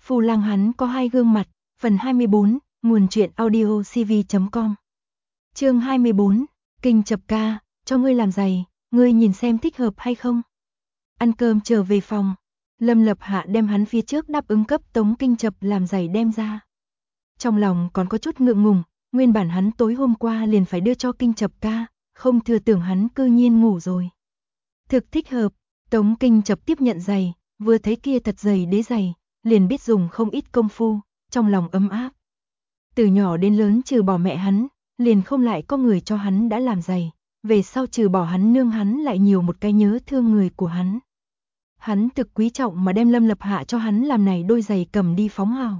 Phu Lang hắn có hai gương mặt, phần 24, nguồn truyện audio cv.com. Chương 24, Kinh Chập ca, cho ngươi làm giày, ngươi nhìn xem thích hợp hay không. Ăn cơm trở về phòng, Lâm Lập Hạ đem hắn phía trước đáp ứng cấp Tống Kinh Chập làm giày đem ra. Trong lòng còn có chút ngượng ngùng, nguyên bản hắn tối hôm qua liền phải đưa cho Kinh Chập ca, không thừa tưởng hắn cư nhiên ngủ rồi. Thực thích hợp, Tống Kinh Chập tiếp nhận giày, vừa thấy kia thật dày đế giày, liền biết dùng không ít công phu, trong lòng ấm áp. Từ nhỏ đến lớn trừ bỏ mẹ hắn, liền không lại có người cho hắn đã làm giày, về sau trừ bỏ hắn nương hắn lại nhiều một cái nhớ thương người của hắn. Hắn thực quý trọng mà đem Lâm Lập Hạ cho hắn làm này đôi giày cầm đi phóng hào.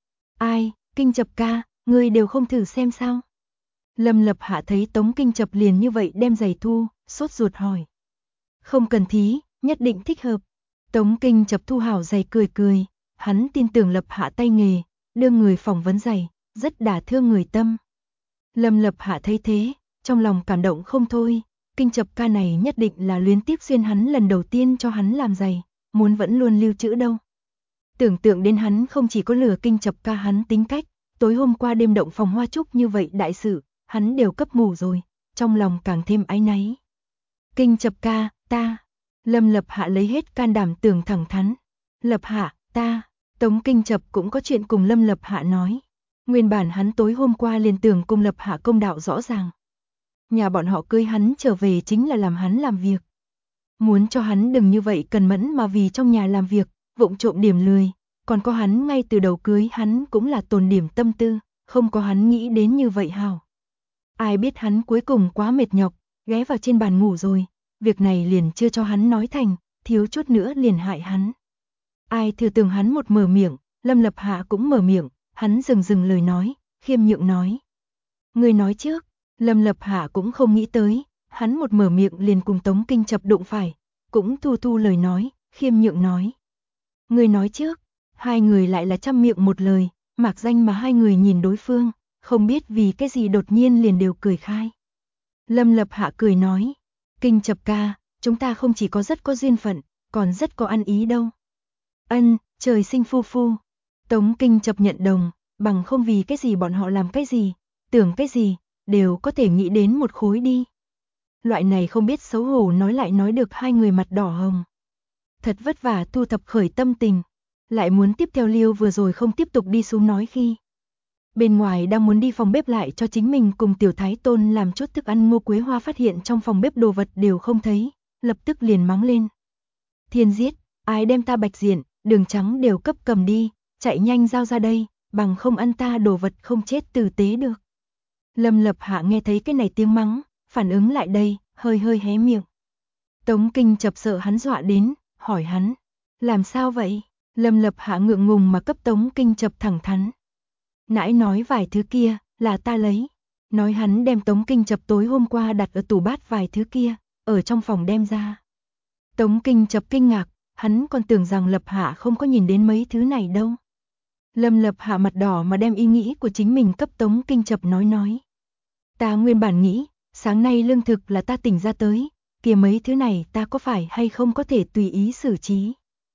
Ai, Kinh Chập ca, ngươi đều không thử xem sao? Lâm Lập Hạ thấy Tống Kinh Chập liền như vậy đem giày thu, sốt ruột hỏi. Không cần thí, nhất định thích hợp. Tống Kinh Chập thu hảo giày cười cười, hắn tin tưởng Lập Hạ tay nghề, đưa người phỏng vấn giày, rất đả thương người tâm. Lâm Lập Hạ thấy thế, trong lòng cảm động không thôi, Kinh Chập ca này nhất định là luyến tiếc xuyên hắn lần đầu tiên cho hắn làm giày, muốn vẫn luôn lưu trữ đâu. Tưởng tượng đến hắn không chỉ có lừa Kinh Chập ca hắn tính cách, tối hôm qua đêm động phòng hoa trúc như vậy đại sự, hắn đều cấp ngủ rồi, trong lòng càng thêm áy náy. Kinh Chập ca, ta. Lâm Lập Hạ lấy hết can đảm tưởng thẳng thắn. Lập Hạ, ta. Tống Kinh Chập cũng có chuyện cùng Lâm Lập Hạ nói. Nguyên bản hắn tối hôm qua liền tưởng cùng Lập Hạ công đạo rõ ràng. Nhà bọn họ cưới hắn trở về chính là làm hắn làm việc. Muốn cho hắn đừng như vậy cần mẫn mà vì trong nhà làm việc, vụng trộm điểm lười. Còn có hắn ngay từ đầu cưới hắn cũng là tồn điểm tâm tư, không có hắn nghĩ đến như vậy hào. Ai biết hắn cuối cùng quá mệt nhọc, ghé vào trên bàn ngủ rồi. Việc này liền chưa cho hắn nói thành, thiếu chút nữa liền hại hắn. Ai thừa tưởng hắn một mở miệng, Lâm Lập Hạ cũng mở miệng, hắn dừng lời nói, khiêm nhượng nói. Người nói trước, Lâm Lập Hạ cũng không nghĩ tới, hắn một mở miệng liền cùng Tống Kinh Chập đụng phải, cũng thu lời nói, khiêm nhượng nói. Người nói trước, hai người lại là trăm miệng một lời, mạc danh mà hai người nhìn đối phương, không biết vì cái gì đột nhiên liền đều cười khai. Lâm Lập Hạ cười nói. Kinh Chập ca, chúng ta không chỉ có rất có duyên phận, còn rất có ăn ý đâu. Ân, trời sinh phu phu. Tống Kinh Chập nhận đồng, bằng không vì cái gì bọn họ làm cái gì, tưởng cái gì, đều có thể nghĩ đến một khối đi. Loại này không biết xấu hổ nói lại nói được hai người mặt đỏ hồng. Thật vất vả thu thập khởi tâm tình, lại muốn tiếp theo liêu vừa rồi không tiếp tục đi xuống nói khi. Bên ngoài đang muốn đi phòng bếp lại cho chính mình cùng Tiểu Thái Tôn làm chút thức ăn Ngô Quế Hoa phát hiện trong phòng bếp đồ vật đều không thấy, lập tức liền mắng lên. Thiên giết, ai đem ta bạch diện, đường trắng đều cấp cầm đi, chạy nhanh giao ra đây, bằng không ăn ta đồ vật không chết tử tế được. Lâm Lập Hạ nghe thấy cái này tiếng mắng, phản ứng lại đây, hơi hé miệng. Tống Kinh Chập sợ hắn dọa đến, hỏi hắn, làm sao vậy? Lâm Lập Hạ ngượng ngùng mà cấp Tống Kinh Chập thẳng thắn. Nãy nói vài thứ kia, là ta lấy. Nói hắn đem Tống Kinh Chập tối hôm qua đặt ở tủ bát vài thứ kia, ở trong phòng đem ra. Tống Kinh Chập kinh ngạc, hắn còn tưởng rằng Lập Hạ không có nhìn đến mấy thứ này đâu. Lâm Lập Hạ mặt đỏ mà đem ý nghĩ của chính mình cấp Tống Kinh Chập nói. Ta nguyên bản nghĩ, sáng nay lương thực là ta tỉnh ra tới, kia mấy thứ này ta có phải hay không có thể tùy ý xử trí.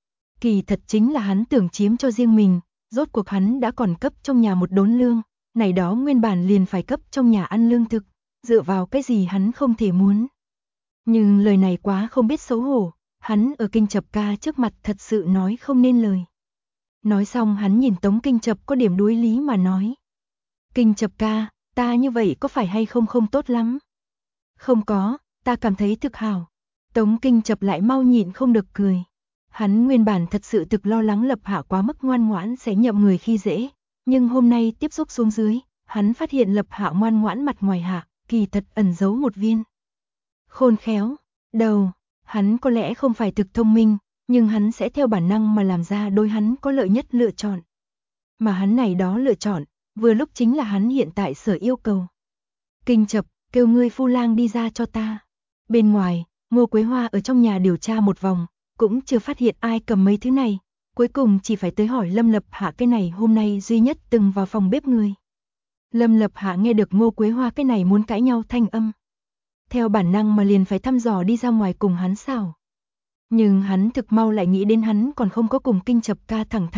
Kỳ thật chính là hắn tưởng chiếm cho riêng mình. Rốt cuộc hắn đã còn cấp trong nhà một đốn lương, này đó nguyên bản liền phải cấp trong nhà ăn lương thực, dựa vào cái gì hắn không thể muốn. Nhưng lời này quá không biết xấu hổ, hắn ở Kinh Chập ca trước mặt thật sự nói không nên lời. Nói xong hắn nhìn Tống Kinh Chập có điểm đối lý mà nói. Kinh Chập ca, ta như vậy có phải hay không không tốt lắm? Không có, ta cảm thấy thực hảo. Tống Kinh Chập lại mau nhịn không được cười. Hắn nguyên bản thật sự thực lo lắng Lập Hạ quá mức ngoan ngoãn sẽ nhậm người khi dễ, nhưng hôm nay tiếp xúc xuống dưới, hắn phát hiện Lập Hạ ngoan ngoãn mặt ngoài hạ, kỳ thật ẩn giấu một viên khôn khéo đầu. Hắn có lẽ không phải thực thông minh, nhưng hắn sẽ theo bản năng mà làm ra đối hắn có lợi nhất lựa chọn. Mà hắn này đó lựa chọn, vừa lúc chính là hắn hiện tại sở yêu cầu. Kinh Chập, kêu ngươi Phu Lang đi ra cho ta. Bên ngoài, Ngô Quế Hoa ở trong nhà điều tra một vòng, cũng chưa phát hiện ai cầm mấy thứ này, cuối cùng chỉ phải tới hỏi Lâm Lập Hạ cái này hôm nay duy nhất từng vào phòng bếp người. Lâm Lập Hạ nghe được Ngô Quế Hoa cái này muốn cãi nhau thanh âm. Theo bản năng mà liền phải thăm dò đi ra ngoài cùng hắn xảo. Nhưng hắn thực mau lại nghĩ đến hắn còn không có cùng Kinh Chập ca thẳng thắn,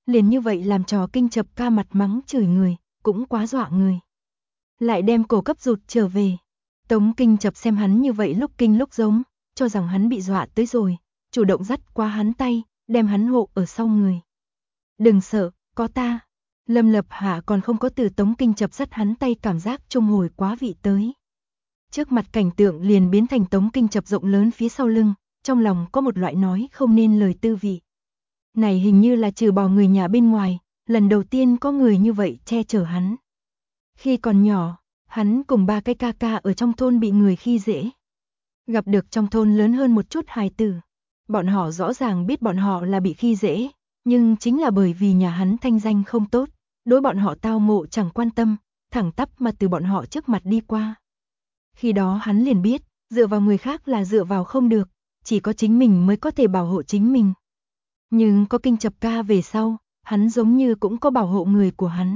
liền như vậy làm trò Kinh Chập ca mặt mắng chửi người, cũng quá dọa người. Lại đem cổ cấp rụt trở về. Tống Kinh Chập xem hắn như vậy lúc kinh lúc giống, cho rằng hắn bị dọa tới rồi, chủ động dắt qua hắn tay, đem hắn hộ ở sau người. Đừng sợ, có ta. Lâm Lập Hạ còn không có từ Tống Kinh Chập dắt hắn tay cảm giác trung hồi quá vị tới. Trước mặt cảnh tượng liền biến thành Tống Kinh Chập rộng lớn phía sau lưng, trong lòng có một loại nói không nên lời tư vị. Này hình như là trừ bỏ người nhà bên ngoài, lần đầu tiên có người như vậy che chở hắn. Khi còn nhỏ, hắn cùng 3 cái ca ca ở trong thôn bị người khi dễ. Gặp được trong thôn lớn hơn một chút hài tử. Bọn họ rõ ràng biết bọn họ là bị khi dễ, nhưng chính là bởi vì nhà hắn thanh danh không tốt, đối bọn họ tao ngộ chẳng quan tâm, thẳng tắp mà từ bọn họ trước mặt đi qua. Khi đó hắn liền biết, dựa vào người khác là dựa vào không được, chỉ có chính mình mới có thể bảo hộ chính mình. Nhưng có Kinh Chập ca về sau, hắn giống như cũng có bảo hộ người của hắn.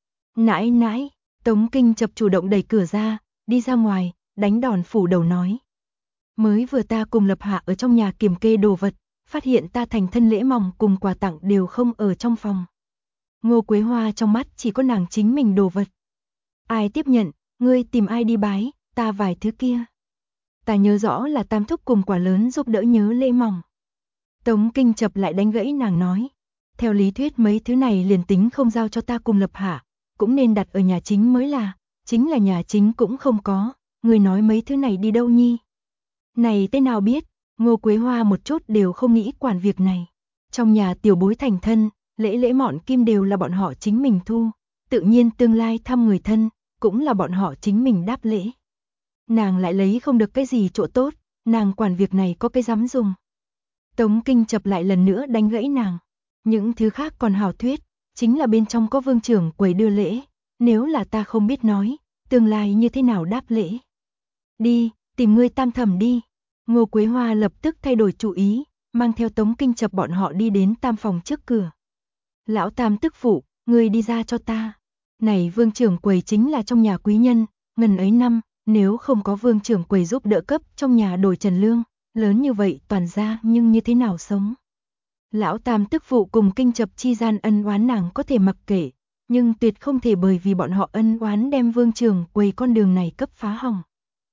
Nãi nãi, Tống Kinh Chập chủ động đẩy cửa ra, đi ra ngoài, đánh đòn phủ đầu nói. Mới vừa ta cùng Lập Hạ ở trong nhà kiểm kê đồ vật, phát hiện ta thành thân lễ mòng cùng quà tặng đều không ở trong phòng. Ngô Quế Hoa trong mắt chỉ có nàng chính mình đồ vật. Ai tiếp nhận, ngươi tìm ai đi bái, ta vài thứ kia. Ta nhớ rõ là Tam thúc cùng quả lớn giúp đỡ nhớ lễ mòng. Tống Kinh Chập lại đánh gãy nàng nói. Theo lý thuyết mấy thứ này liền tính không giao cho ta cùng Lập Hạ, cũng nên đặt ở nhà chính mới là, chính là nhà chính cũng không có, người nói mấy thứ này đi đâu nhi. Này thế nào biết, Ngô Quế Hoa một chút đều không nghĩ quản việc này. Trong nhà tiểu bối thành thân, lễ mọn kim đều là bọn họ chính mình thu, tự nhiên tương lai thăm người thân, cũng là bọn họ chính mình đáp lễ. Nàng lại lấy không được cái gì chỗ tốt, nàng quản việc này có cái dám dùng. Tống Kinh Chập lại lần nữa đánh gãy nàng. Những thứ khác còn hảo thuyết, chính là bên trong có vương trưởng quầy đưa lễ, nếu là ta không biết nói, tương lai như thế nào đáp lễ. Đi, tìm ngươi Tam thẩm đi. Ngô Quế Hoa lập tức thay đổi chủ ý, mang theo Tống Kinh Chập bọn họ đi đến Tam phòng trước cửa. Lão Tam tức phụ, ngươi đi ra cho ta. Này vương trưởng quầy chính là trong nhà quý nhân, ngần ấy năm, nếu không có vương trưởng quầy giúp đỡ cấp trong nhà đổi trần lương, lớn như vậy toàn ra nhưng như thế nào sống. Lão Tam tức phụ cùng Kinh Chập chi gian ân oán nàng có thể mặc kệ, nhưng tuyệt không thể bởi vì bọn họ ân oán đem vương trưởng quầy con đường này cấp phá hỏng.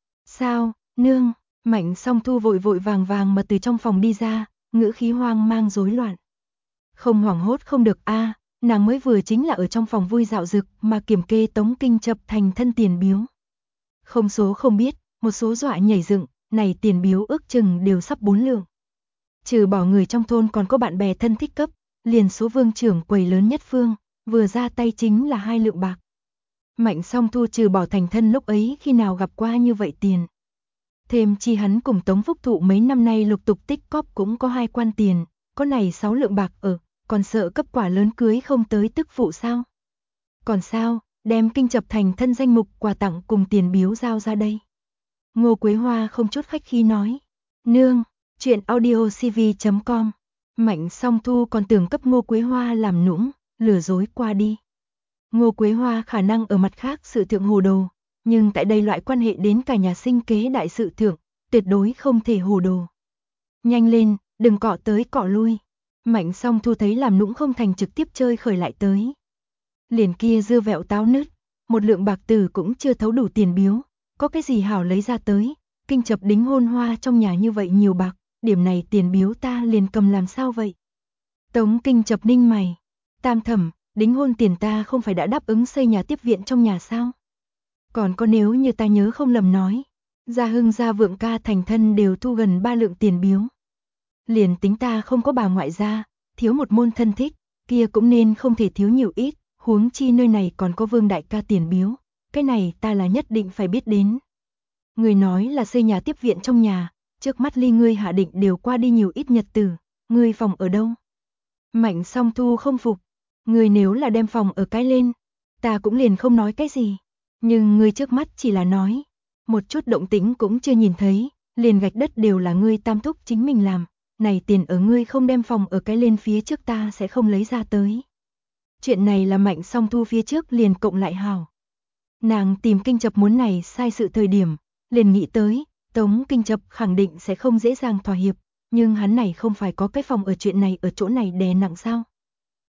Sao, nương? Mạnh Song Thu vội vội vàng vàng mà từ trong phòng đi ra, ngữ khí hoang mang rối loạn. Không hoảng hốt không được a, nàng mới vừa chính là ở trong phòng vui dạo dực mà kiểm kê Tống Kinh Chập thành thân tiền biếu. Không số không biết, một số dọa nhảy dựng, này tiền biếu ước chừng đều sắp 4 lượng. Trừ bỏ người trong thôn còn có bạn bè thân thích cấp, liền số vương trưởng quầy lớn nhất phương, vừa ra tay chính là 2 lượng bạc. Mạnh Song Thu trừ bỏ thành thân lúc ấy khi nào gặp qua như vậy tiền. Thêm chi hắn cùng Tống Phúc Thụ mấy năm nay lục tục tích cóp cũng có 2 quan tiền, có này 6 lượng bạc ở, còn sợ cấp quả lớn cưới không tới tức phụ sao? Còn sao, đem Kinh Chập thành thân danh mục quà tặng cùng tiền biếu giao ra đây. Ngô Quế Hoa không chút khách khí nói. Nương, chuyện audiocv.com. Mạnh Song Thu còn tưởng cấp Ngô Quế Hoa làm nũng, lừa dối qua đi. Ngô Quế Hoa khả năng ở mặt khác sự thượng hồ đồ, nhưng tại đây loại quan hệ đến cả nhà sinh kế đại sự thượng, tuyệt đối không thể hồ đồ. Nhanh lên, đừng cọ tới cọ lui. Mạnh Song Thu thấy làm nũng không thành trực tiếp chơi khởi lại tới. Liền kia dưa vẹo táo nứt, một lượng bạc tử cũng chưa thấu đủ tiền biếu, có cái gì hảo lấy ra tới, Kinh Chập đính hôn hoa trong nhà như vậy nhiều bạc, điểm này tiền biếu ta liền cầm làm sao vậy? Tống Kinh Chập ninh mày, Tam thẩm, đính hôn tiền ta không phải đã đáp ứng xây nhà tiếp viện trong nhà sao? Còn có nếu như ta nhớ không lầm nói, Gia Hưng Gia Vượng ca thành thân đều thu gần 3 lượng tiền biếu. Liền tính ta không có bà ngoại gia, thiếu một môn thân thích, kia cũng nên không thể thiếu nhiều ít, huống chi nơi này còn có Vương đại ca tiền biếu, cái này ta là nhất định phải biết đến. Người nói là xây nhà tiếp viện trong nhà, trước mắt ly ngươi hạ định đều qua đi nhiều ít nhật tử, ngươi phòng ở đâu? Mạnh Song Thu không phục, ngươi nếu là đem phòng ở cái lên, ta cũng liền không nói cái gì, nhưng ngươi trước mắt chỉ là nói, một chút động tĩnh cũng chưa nhìn thấy, liền gạch đất đều là ngươi Tam thúc chính mình làm, này tiền ở ngươi không đem phòng ở cái lên phía trước ta sẽ không lấy ra tới. Chuyện này là Mạnh Song Thu phía trước liền cộng lại hào. Nàng tìm Kinh Chập muốn này sai sự thời điểm, liền nghĩ tới, Tống Kinh Chập khẳng định sẽ không dễ dàng thỏa hiệp, nhưng hắn này không phải có cái phòng ở chuyện này ở chỗ này đè nặng sao?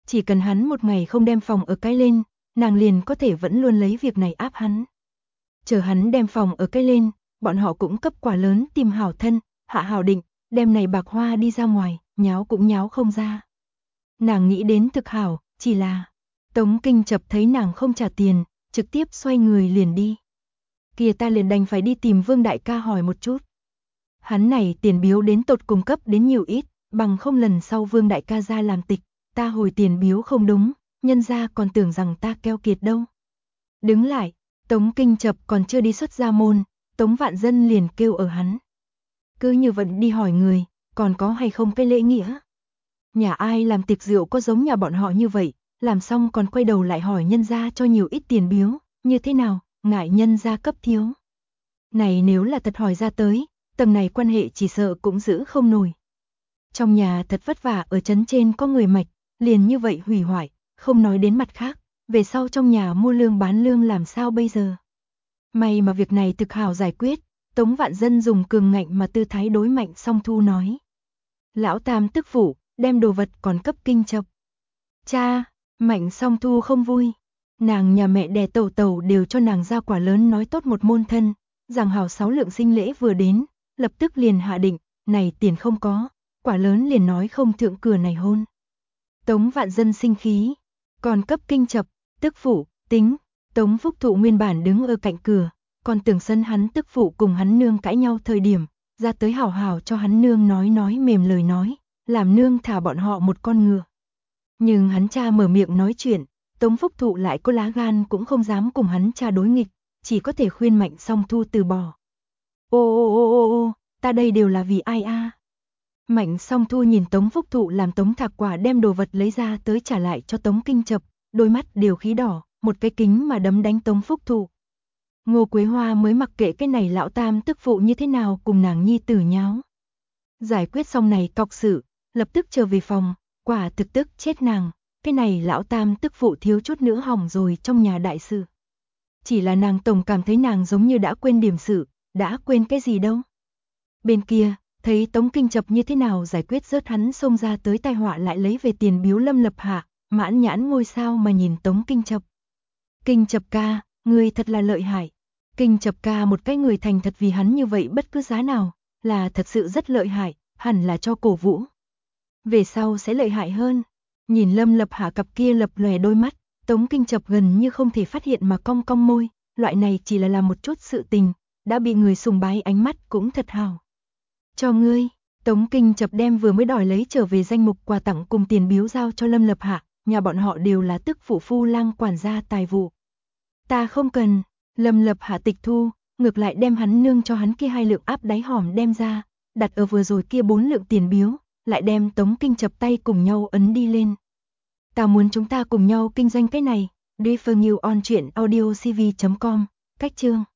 Chỉ cần hắn một ngày không đem phòng ở cái lên, nàng liền có thể vẫn luôn lấy việc này áp hắn. Chờ hắn đem phòng ở cái lên, bọn họ cũng cấp quả lớn tìm hảo thân, hạ hảo định, đem này bạc hoa đi ra ngoài, nháo cũng nháo không ra. Nàng nghĩ đến thực hảo, chỉ là Tống Kinh Chập thấy nàng không trả tiền, trực tiếp xoay người liền đi. Kìa ta liền đành phải đi tìm Vương đại ca hỏi một chút. Hắn này tiền biếu đến tột cùng cấp đến nhiều ít, bằng không lần sau Vương đại ca ra làm tịch, ta hồi tiền biếu không đúng, nhân ra còn tưởng rằng ta keo kiệt đâu. Đứng lại, Tống Kinh Chập còn chưa đi xuất ra môn, Tống Vạn Dân liền kêu ở hắn. Cứ như vậy đi hỏi người, còn có hay không cái lễ nghĩa. Nhà ai làm tiệc rượu có giống nhà bọn họ như vậy, làm xong còn quay đầu lại hỏi nhân gia cho nhiều ít tiền biếu, như thế nào, ngại nhân gia cấp thiếu. Này nếu là thật hỏi ra tới, tầng này quan hệ chỉ sợ cũng giữ không nổi. Trong nhà thật vất vả ở trấn trên có người mạch, liền như vậy hủy hoại, không nói đến mặt khác, về sau trong nhà mua lương bán lương làm sao bây giờ. May mà việc này thực hảo giải quyết, Tống Vạn Dân dùng cường ngạnh mà tư thái đối Mạnh Song Thu nói. Lão Tam tức phụ, đem đồ vật còn cấp Kinh Chập. Cha, Mạnh Song Thu không vui. Nàng nhà mẹ đẻ tẩu tẩu đều cho nàng ra quả lớn nói tốt một môn thân, rằng hảo 6 lượng sinh lễ vừa đến, lập tức liền hạ định, này tiền không có, quả lớn liền nói không thượng cửa này hôn. Tống Vạn Dân sinh khí, còn cấp Kinh Chập, tức phụ, tính, Tống Phúc Thụ nguyên bản đứng ở cạnh cửa, còn tưởng sân hắn tức phụ cùng hắn nương cãi nhau thời điểm, ra tới hảo hảo cho hắn nương nói mềm lời nói, làm nương thả bọn họ một con ngựa. Nhưng hắn cha mở miệng nói chuyện, Tống Phúc Thụ lại có lá gan cũng không dám cùng hắn cha đối nghịch, chỉ có thể khuyên Mạnh Song Thu từ bỏ. Ô, ta đây đều là vì ai a? Mạnh Song Thu nhìn Tống Phúc Thụ làm Tống Thạc Quả đem đồ vật lấy ra tới trả lại cho Tống Kinh Chập, đôi mắt đều khí đỏ, một cái kính mà đấm đánh Tống Phúc Thụ. Ngô Quế Hoa mới mặc kệ cái này lão tam tức phụ như thế nào cùng nàng nhi tử nháo. Giải quyết xong này cọc sự, lập tức trở về phòng, quả thực tức chết nàng, cái này lão tam tức phụ thiếu chút nữa hỏng rồi trong nhà đại sự. Chỉ là nàng tổng cảm thấy nàng giống như đã quên điểm sự, đã quên cái gì đâu. Bên kia, thấy Tống Kinh Chập như thế nào giải quyết rớt hắn xông ra tới tai họa lại lấy về tiền biếu Lâm Lập Hạ, mãn nhãn ngôi sao mà nhìn Tống Kinh Chập. Kinh Chập ca, ngươi thật là lợi hại. Kinh Chập ca một cái người thành thật vì hắn như vậy bất cứ giá nào, là thật sự rất lợi hại, hẳn là cho cổ vũ. Về sau sẽ lợi hại hơn. Nhìn Lâm Lập Hạ cặp kia lập lòe đôi mắt, Tống Kinh Chập gần như không thể phát hiện mà cong cong môi, loại này chỉ là làm một chút sự tình, đã bị người sùng bái ánh mắt cũng thật hào. Cho ngươi, Tống Kinh Chập đem vừa mới đòi lấy trở về danh mục quà tặng cùng tiền biếu giao cho Lâm Lập Hạ, nhà bọn họ đều là tức phụ phu lang quản gia tài vụ. Ta không cần, Lâm Lập Hạ tịch thu, ngược lại đem hắn nương cho hắn kia 2 lượng áp đáy hòm đem ra, đặt ở vừa rồi kia 4 lượng tiền biếu, lại đem Tống Kinh Chập tay cùng nhau ấn đi lên. Ta muốn chúng ta cùng nhau kinh doanh cái này, Refer New on truyện audio cv.com, cách chương.